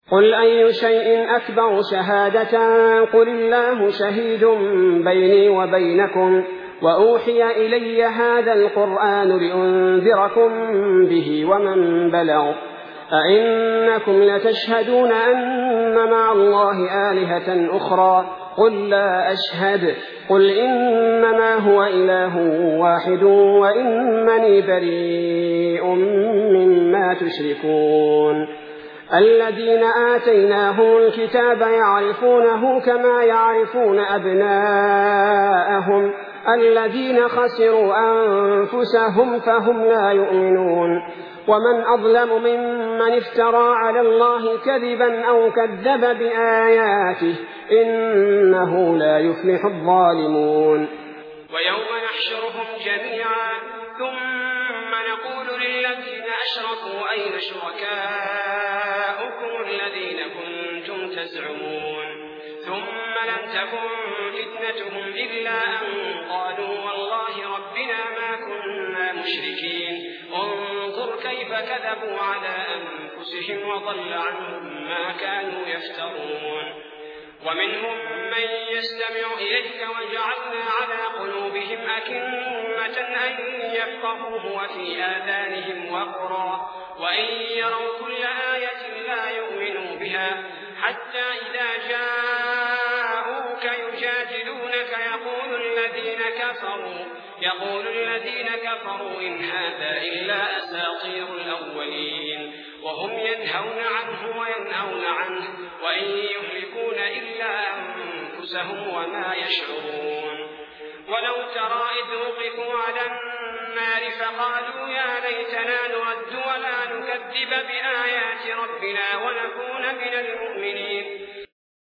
قل أي شيء أكبر شهادة قل الله شهيد بيني وبينكم وأوحي إلي هذا القرآن لأنذركم به ومن بلغ أئنكم لتشهدون أن مع الله آلهة أخرى قل لا أشهد قل إنما هو إله واحد وإنني بريء مما تشركون الذين آتيناهم الكتاب يعرفونه كما يعرفون أبناءهم الذين خسروا أنفسهم فهم لا يؤمنون ومن أظلم ممن افترى على الله كذبا أو كذب بآياته إنه لا يفلح الظالمون ويوم نحشرهم جميعا ثم نقول للذين أشركوا أين شركاؤكم الذين كنتم تزعمون ثم لم تكن فتنتهم إلا أن قالوا والله ربنا ما كنا مشركين انظر كيف كذبوا على أنفسهم وضل عنهم ما كانوا يفترون ومنهم من يستمع إليك وجعلنا على قلوبهم أكنة أن يفقهوه وفي آذانهم وقرا وإن يروا كل آية لا يؤمنوا بها حتى إذا جاءوك يجادلونك يقول الذين كفروا إن هذا إلا أساطير الأولين وهم ينهون عنه وينأون عنه وإن يهلكون إلا أنفسهم وما يشعرون ولو ترى إذ وقفوا على النار فقالوا يا ليتنا نرد ولا نكذب بآيات ربنا ونكون من المؤمنين